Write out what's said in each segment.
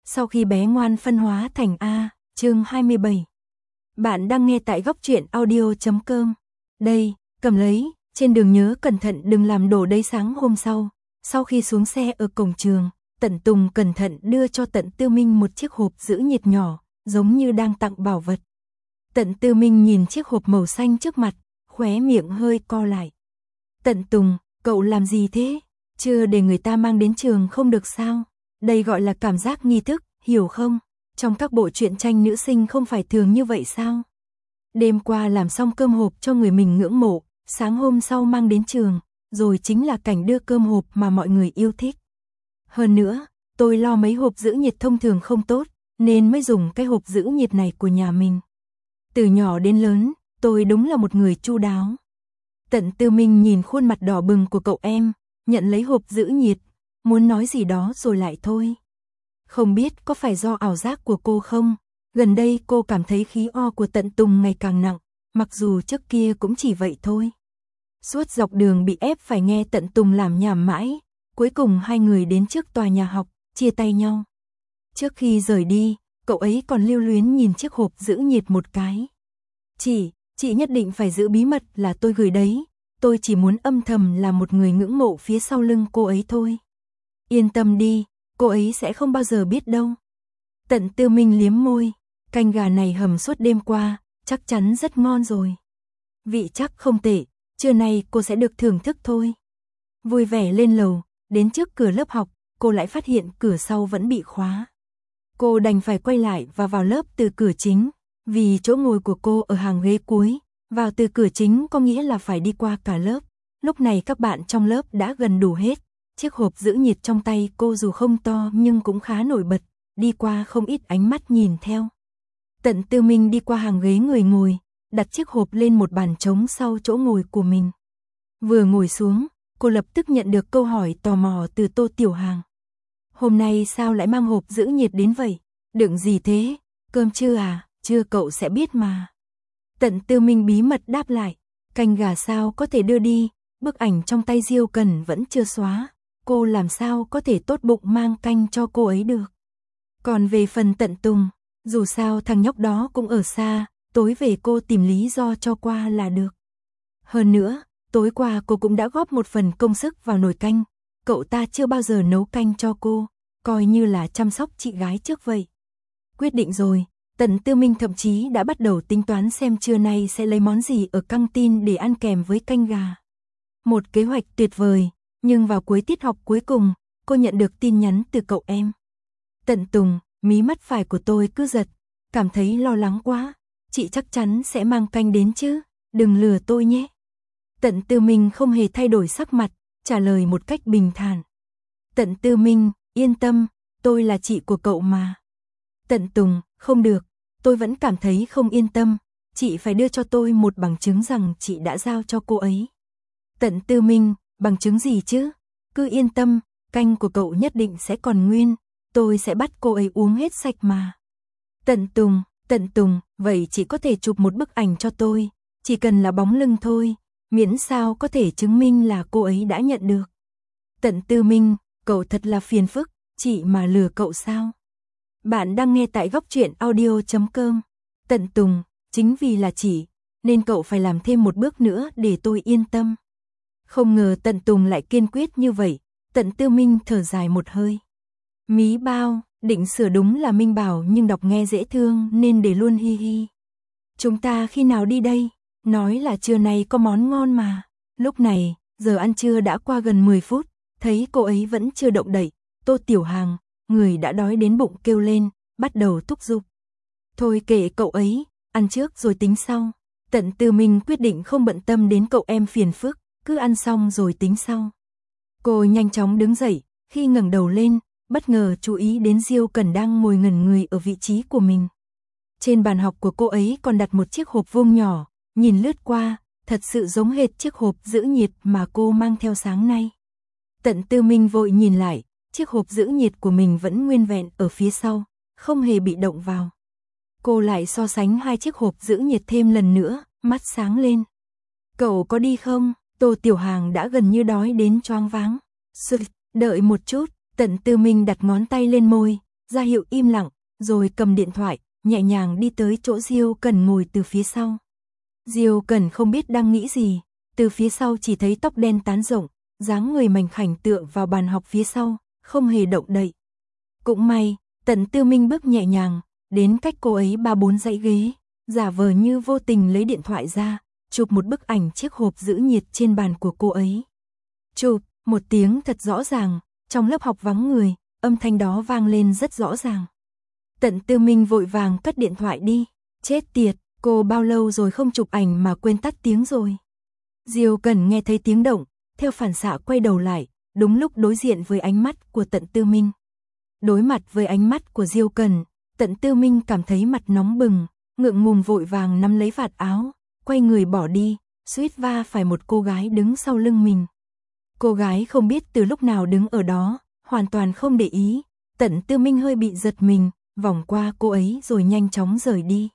Sau khi bé ngoan phân hóa thành A, chương 27. Bạn đang nghe tại góc truyện audio.com. Đây, cầm lấy, trên đường nhớ cẩn thận đừng làm đổ đây. Sáng hôm sau khi xuống xe ở cổng trường, Tận Tùng cẩn thận đưa cho Tận Tư Minh một chiếc hộp giữ nhiệt nhỏ, giống như đang tặng bảo vật. Tận Tư Minh nhìn chiếc hộp màu xanh trước mặt, khóe miệng hơi co lại. Tận Tùng, cậu làm gì thế? Chưa để người ta mang đến trường không được sao? Đây gọi là cảm giác nghi thức, hiểu không? Trong các bộ truyện tranh nữ sinh không phải thường như vậy sao? Đêm qua làm xong cơm hộp cho người mình ngưỡng mộ, sáng hôm sau mang đến trường, rồi chính là cảnh đưa cơm hộp mà mọi người yêu thích. Hơn nữa, tôi lo mấy hộp giữ nhiệt thông thường không tốt, nên mới dùng cái hộp giữ nhiệt này của nhà mình. Từ nhỏ đến lớn, tôi đúng là một người chu đáo. Tận Tư Minh nhìn khuôn mặt đỏ bừng của cậu em, nhận lấy hộp giữ nhiệt, muốn nói gì đó rồi lại thôi. Không biết có phải do ảo giác của cô không? Gần đây cô cảm thấy khí o của Tận Tùng ngày càng nặng, mặc dù trước kia cũng chỉ vậy thôi. Suốt dọc đường bị ép phải nghe Tận Tùng làm nhảm mãi, cuối cùng hai người đến trước tòa nhà học, chia tay nhau. Trước khi rời đi, cậu ấy còn lưu luyến nhìn chiếc hộp giữ nhiệt một cái. Chị nhất định phải giữ bí mật là tôi gửi đấy, tôi chỉ muốn âm thầm là một người ngưỡng mộ phía sau lưng cô ấy thôi. Yên tâm đi, cô ấy sẽ không bao giờ biết đâu. Tận Tư Minh liếm môi, canh gà này hầm suốt đêm qua, chắc chắn rất ngon rồi. Vị chắc không tệ, trưa nay cô sẽ được thưởng thức thôi. Vui vẻ lên lầu, đến trước cửa lớp học, cô lại phát hiện cửa sau vẫn bị khóa. Cô đành phải quay lại và vào lớp từ cửa chính, vì chỗ ngồi của cô ở hàng ghế cuối, vào từ cửa chính có nghĩa là phải đi qua cả lớp. Lúc này các bạn trong lớp đã gần đủ hết, chiếc hộp giữ nhiệt trong tay cô dù không to nhưng cũng khá nổi bật, đi qua không ít ánh mắt nhìn theo. Tận Tư Minh đi qua hàng ghế người ngồi, đặt chiếc hộp lên một bàn trống sau chỗ ngồi của mình. Vừa ngồi xuống, cô lập tức nhận được câu hỏi tò mò từ Tô Tiểu Hàng. Hôm nay sao lại mang hộp giữ nhiệt đến vậy? Đựng gì thế? Cơm chưa à? Chưa, cậu sẽ biết mà. Tận Tư Minh bí mật đáp lại, canh gà sao có thể đưa đi, bức ảnh trong tay Diêu Cần vẫn chưa xóa, cô làm sao có thể tốt bụng mang canh cho cô ấy được. Còn về phần Tận Tùng, dù sao thằng nhóc đó cũng ở xa, tối về cô tìm lý do cho qua là được. Hơn nữa, tối qua cô cũng đã góp một phần công sức vào nồi canh, cậu ta chưa bao giờ nấu canh cho cô, coi như là chăm sóc chị gái trước vậy. Quyết định rồi, Tận Tư Minh thậm chí đã bắt đầu tính toán xem trưa nay sẽ lấy món gì ở căng tin để ăn kèm với canh gà. Một kế hoạch tuyệt vời, nhưng vào cuối tiết học cuối cùng, cô nhận được tin nhắn từ cậu em. Tận Tùng, mí mắt phải của tôi cứ giật, cảm thấy lo lắng quá, chị chắc chắn sẽ mang canh đến chứ, đừng lừa tôi nhé. Tận Tư Minh không hề thay đổi sắc mặt, trả lời một cách bình thản. Tận Tư Minh, yên tâm, tôi là chị của cậu mà. Tận Tùng, không được, tôi vẫn cảm thấy không yên tâm, chị phải đưa cho tôi một bằng chứng rằng chị đã giao cho cô ấy. Tận Tư Minh, bằng chứng gì chứ? Cứ yên tâm, canh của cậu nhất định sẽ còn nguyên, tôi sẽ bắt cô ấy uống hết sạch mà. Tận Tùng, vậy chị có thể chụp một bức ảnh cho tôi, chỉ cần là bóng lưng thôi, miễn sao có thể chứng minh là cô ấy đã nhận được. Tận Tư Minh, cậu thật là phiền phức, chị mà lừa cậu sao? Bạn đang nghe tại góc truyện audio.com. Tận Tùng, chính vì là chị, nên cậu phải làm thêm một bước nữa để tôi yên tâm. Không ngờ Tận Tùng lại kiên quyết như vậy, Tận Tư Minh thở dài một hơi. Mí bao, định sửa đúng là Minh Bảo nhưng đọc nghe dễ thương nên để luôn hi hi. Chúng ta khi nào đi đây? Nói là trưa nay có món ngon mà. Lúc này, giờ ăn trưa đã qua gần 10 phút, thấy cô ấy vẫn chưa động đậy, Tô Tiểu Hàng, người đã đói đến bụng kêu lên, bắt đầu thúc giục. Thôi kệ cậu ấy, ăn trước rồi tính sau. Tận Tư Minh quyết định không bận tâm đến cậu em phiền phức, cứ ăn xong rồi tính sau. Cô nhanh chóng đứng dậy, khi ngẩng đầu lên, bất ngờ chú ý đến Diêu Cần đang ngồi ngẩn người ở vị trí của mình. Trên bàn học của cô ấy còn đặt một chiếc hộp vuông nhỏ, nhìn lướt qua, thật sự giống hệt chiếc hộp giữ nhiệt mà cô mang theo sáng nay. Tận Tư Minh vội nhìn lại, chiếc hộp giữ nhiệt của mình vẫn nguyên vẹn ở phía sau, không hề bị động vào. Cô lại so sánh hai chiếc hộp giữ nhiệt thêm lần nữa, mắt sáng lên. Cậu có đi không? Tô Tiểu Hàng đã gần như đói đến choáng váng. Đợi một chút, Tận Tư Minh đặt ngón tay lên môi, ra hiệu im lặng, rồi cầm điện thoại, nhẹ nhàng đi tới chỗ Diêu Cẩn ngồi từ phía sau. Diêu Cẩn không biết đang nghĩ gì, từ phía sau chỉ thấy tóc đen tán rộng, dáng người mảnh khảnh tựa vào bàn học phía sau, không hề động đậy. Cũng may, Tần Tư Minh bước nhẹ nhàng, đến cách cô ấy 3-4 dãy ghế, giả vờ như vô tình lấy điện thoại ra, chụp một bức ảnh chiếc hộp giữ nhiệt trên bàn của cô ấy. Chụp, một tiếng thật rõ ràng, trong lớp học vắng người, âm thanh đó vang lên rất rõ ràng. Tần Tư Minh vội vàng cất điện thoại đi, chết tiệt, cô bao lâu rồi không chụp ảnh mà quên tắt tiếng rồi. Diêu Cẩn nghe thấy tiếng động, theo phản xạ quay đầu lại, đúng lúc đối diện với ánh mắt của Tần Tư Minh. Đối mặt với ánh mắt của Diêu Cẩn, Tần Tư Minh cảm thấy mặt nóng bừng, ngượng ngùng vội vàng nắm lấy vạt áo, quay người bỏ đi, suýt va phải một cô gái đứng sau lưng mình. Cô gái không biết từ lúc nào đứng ở đó, hoàn toàn không để ý, Tần Tư Minh hơi bị giật mình, vòng qua cô ấy rồi nhanh chóng rời đi.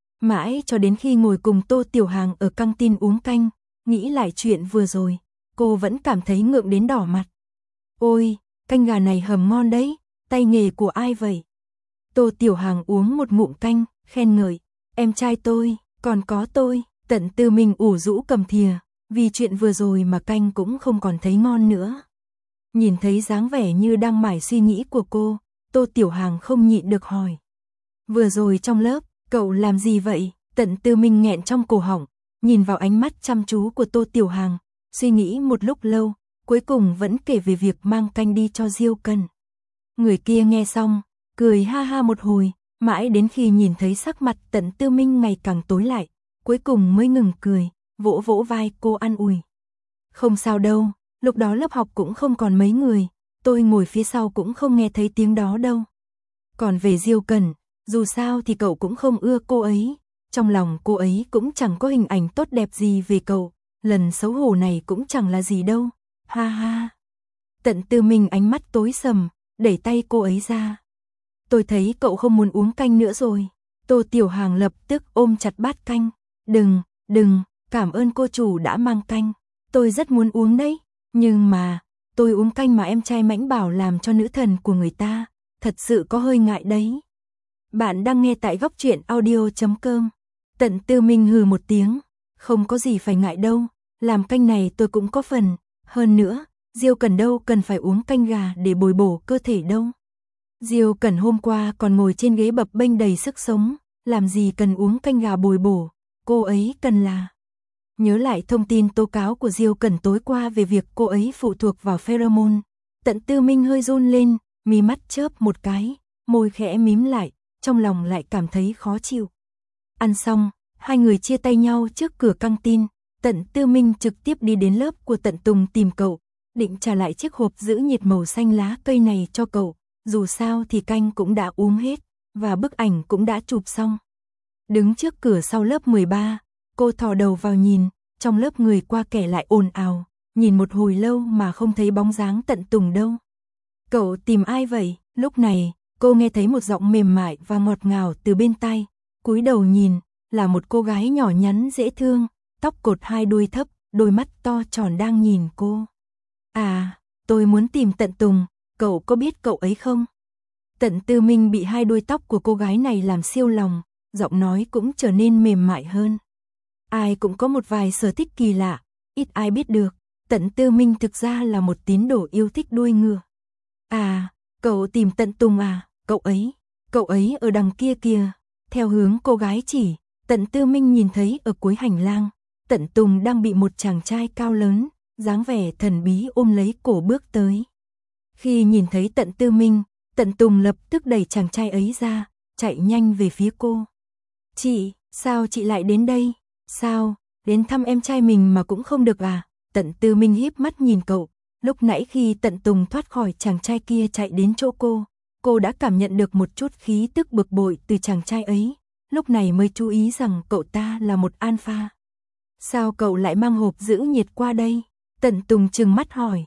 Mãi cho đến khi ngồi cùng Tô Tiểu Hàng ở căng tin uống canh, nghĩ lại chuyện vừa rồi, cô vẫn cảm thấy ngượng đến đỏ mặt. Ôi, canh gà này hầm ngon đấy, tay nghề của ai vậy? Tô Tiểu Hàng uống một ngụm canh, khen ngợi, em trai tôi, còn có tôi. Tần Tư Minh ủ rũ cầm thìa, vì chuyện vừa rồi mà canh cũng không còn thấy ngon nữa. Nhìn thấy dáng vẻ như đang mải suy nghĩ của cô, Tô Tiểu Hàng không nhịn được hỏi. Vừa rồi trong lớp, cậu làm gì vậy? Tần Tư Minh nghẹn trong cổ họng, nhìn vào ánh mắt chăm chú của Tô Tiểu Hàng, suy nghĩ một lúc lâu, cuối cùng vẫn kể về việc mang canh đi cho Diêu Cẩn. Người kia nghe xong, cười ha ha một hồi, mãi đến khi nhìn thấy sắc mặt Tần Tư Minh ngày càng tối lại, cuối cùng mới ngừng cười, vỗ vỗ vai cô an ủi. Không sao đâu, lúc đó lớp học cũng không còn mấy người, tôi ngồi phía sau cũng không nghe thấy tiếng đó đâu. Còn về Diêu Cẩn, dù sao thì cậu cũng không ưa cô ấy, trong lòng cô ấy cũng chẳng có hình ảnh tốt đẹp gì về cậu, lần xấu hổ này cũng chẳng là gì đâu, ha ha. Tần Tư Minh ánh mắt tối sầm, đẩy tay cô ấy ra. Tôi thấy cậu không muốn uống canh nữa rồi. Tô Tiểu Hàng lập tức ôm chặt bát canh. Đừng, cảm ơn cô chủ đã mang canh. Tôi rất muốn uống đấy, nhưng mà, tôi uống canh mà em trai Mãnh Bảo làm cho nữ thần của người ta, thật sự có hơi ngại đấy. Bạn đang nghe tại góc truyện audio.com. Tần Tư Minh hừ một tiếng, không có gì phải ngại đâu, làm canh này tôi cũng có phần, hơn nữa, Diêu Cẩn đâu cần phải uống canh gà để bồi bổ cơ thể đâu. Diêu Cẩn hôm qua còn ngồi trên ghế bập bênh đầy sức sống, làm gì cần uống canh gà bồi bổ, cô ấy cần là... Nhớ lại thông tin tố cáo của Diêu Cẩn tối qua về việc cô ấy phụ thuộc vào pheromone, Tần Tư Minh hơi run lên, mí mắt chớp một cái, môi khẽ mím lại, trong lòng lại cảm thấy khó chịu. Ăn xong, hai người chia tay nhau trước cửa căng tin, Tần Tư Minh trực tiếp đi đến lớp của Tần Tùng tìm cậu, định trả lại chiếc hộp giữ nhiệt màu xanh lá cây này cho cậu, dù sao thì canh cũng đã uống hết, và bức ảnh cũng đã chụp xong. Đứng trước cửa sau lớp 13, cô thò đầu vào nhìn, trong lớp người qua kẻ lại ồn ào, nhìn một hồi lâu mà không thấy bóng dáng Tần Tùng đâu. Cậu tìm ai vậy? Lúc này, cô nghe thấy một giọng mềm mại và ngọt ngào từ bên tai, cúi đầu nhìn, là một cô gái nhỏ nhắn dễ thương, tóc cột hai đuôi thấp, đôi mắt to tròn đang nhìn cô. À, tôi muốn tìm Tần Tùng, cậu có biết cậu ấy không? Tần Tư Minh bị hai đuôi tóc của cô gái này làm siêu lòng, giọng nói cũng trở nên mềm mại hơn. Ai cũng có một vài sở thích kỳ lạ, ít ai biết được, Tần Tư Minh thực ra là một tín đồ yêu thích đuôi ngựa. À, cậu tìm Tần Tùng à, cậu ấy ở đằng kia kìa. Theo hướng cô gái chỉ, Tần Tư Minh nhìn thấy ở cuối hành lang, Tần Tùng đang bị một chàng trai cao lớn, dáng vẻ thần bí ôm lấy cổ bước tới. Khi nhìn thấy Tần Tư Minh, Tần Tùng lập tức đẩy chàng trai ấy ra, chạy nhanh về phía cô. Chị, sao chị lại đến đây? Sao, đến thăm em trai mình mà cũng không được à? Tần Tư Minh híp mắt nhìn cậu, lúc nãy khi Tần Tùng thoát khỏi chàng trai kia chạy đến chỗ cô đã cảm nhận được một chút khí tức bực bội từ chàng trai ấy, lúc này mới chú ý rằng cậu ta là một alpha. Sao cậu lại mang hộp giữ nhiệt qua đây? Tần Tùng trừng mắt hỏi.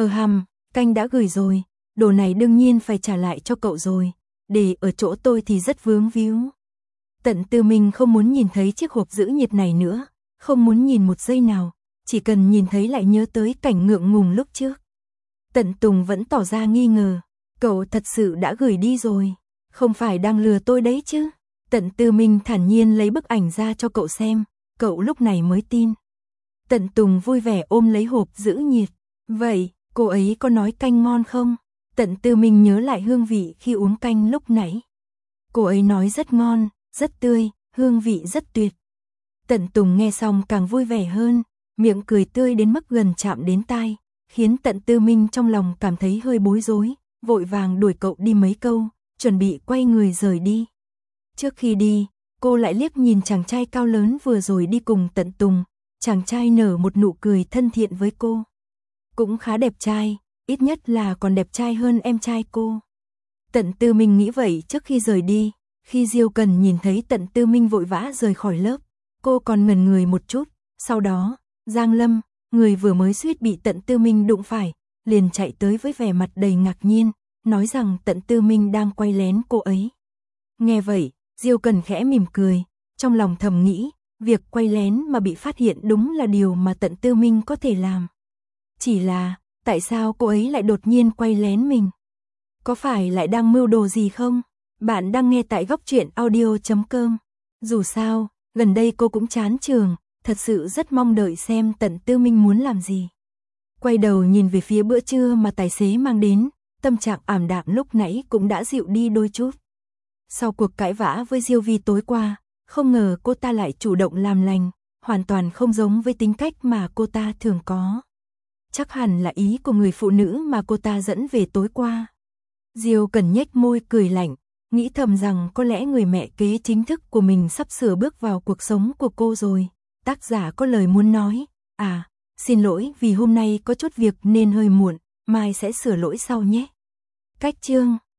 Canh đã gửi rồi, đồ này đương nhiên phải trả lại cho cậu rồi, để ở chỗ tôi thì rất vướng víu. Tần Tư Minh không muốn nhìn thấy chiếc hộp giữ nhiệt này nữa, không muốn nhìn một giây nào, chỉ cần nhìn thấy lại nhớ tới cảnh ngượng ngùng lúc trước. Tần Tùng vẫn tỏ ra nghi ngờ, Cậu thật sự đã gửi đi rồi, không phải đang lừa tôi đấy chứ? Tận Tư Minh thản nhiên lấy bức ảnh ra cho cậu xem, cậu lúc này mới tin. Tận Tùng vui vẻ ôm lấy hộp giữ nhiệt. Vậy, cô ấy có nói canh ngon không? Tận Tư Minh nhớ lại hương vị khi uống canh lúc nãy. Cô ấy nói rất ngon, rất tươi, hương vị rất tuyệt. Tận Tùng nghe xong càng vui vẻ hơn, miệng cười tươi đến mức gần chạm đến tai, khiến Tận Tư Minh trong lòng cảm thấy hơi bối rối, vội vàng đuổi cậu đi mấy câu, chuẩn bị quay người rời đi. Trước khi đi, cô lại liếc nhìn chàng trai cao lớn vừa rồi đi cùng Tận Tùng, chàng trai nở một nụ cười thân thiện với cô. Cũng khá đẹp trai, ít nhất là còn đẹp trai hơn em trai cô. Tận Tư Minh nghĩ vậy trước khi rời đi, khi Diêu Cần nhìn thấy Tận Tư Minh vội vã rời khỏi lớp, cô còn ngẩn người một chút, sau đó, Giang Lâm, người vừa mới suýt bị Tận Tư Minh đụng phải, liền chạy tới với vẻ mặt đầy ngạc nhiên, nói rằng Tận Tư Minh đang quay lén cô ấy. Nghe vậy, Diêu Cần khẽ mỉm cười, trong lòng thầm nghĩ, việc quay lén mà bị phát hiện đúng là điều mà Tận Tư Minh có thể làm. Chỉ là, tại sao cô ấy lại đột nhiên quay lén mình? Có phải lại đang mưu đồ gì không? Bạn đang nghe tại góc truyện audio.com. Dù sao, gần đây cô cũng chán trường, thật sự rất mong đợi xem Tận Tư Minh muốn làm gì. Quay đầu nhìn về phía bữa trưa mà tài xế mang đến, tâm trạng ảm đạm lúc nãy cũng đã dịu đi đôi chút. Sau cuộc cãi vã với Diêu Vi tối qua, không ngờ cô ta lại chủ động làm lành, hoàn toàn không giống với tính cách mà cô ta thường có. Chắc hẳn là ý của người phụ nữ mà cô ta dẫn về tối qua. Diêu Cần nhếch môi cười lạnh, nghĩ thầm rằng có lẽ người mẹ kế chính thức của mình sắp sửa bước vào cuộc sống của cô rồi. Tác giả có lời muốn nói, xin lỗi vì hôm nay có chút việc nên hơi muộn, mai sẽ sửa lỗi sau nhé. Cách chương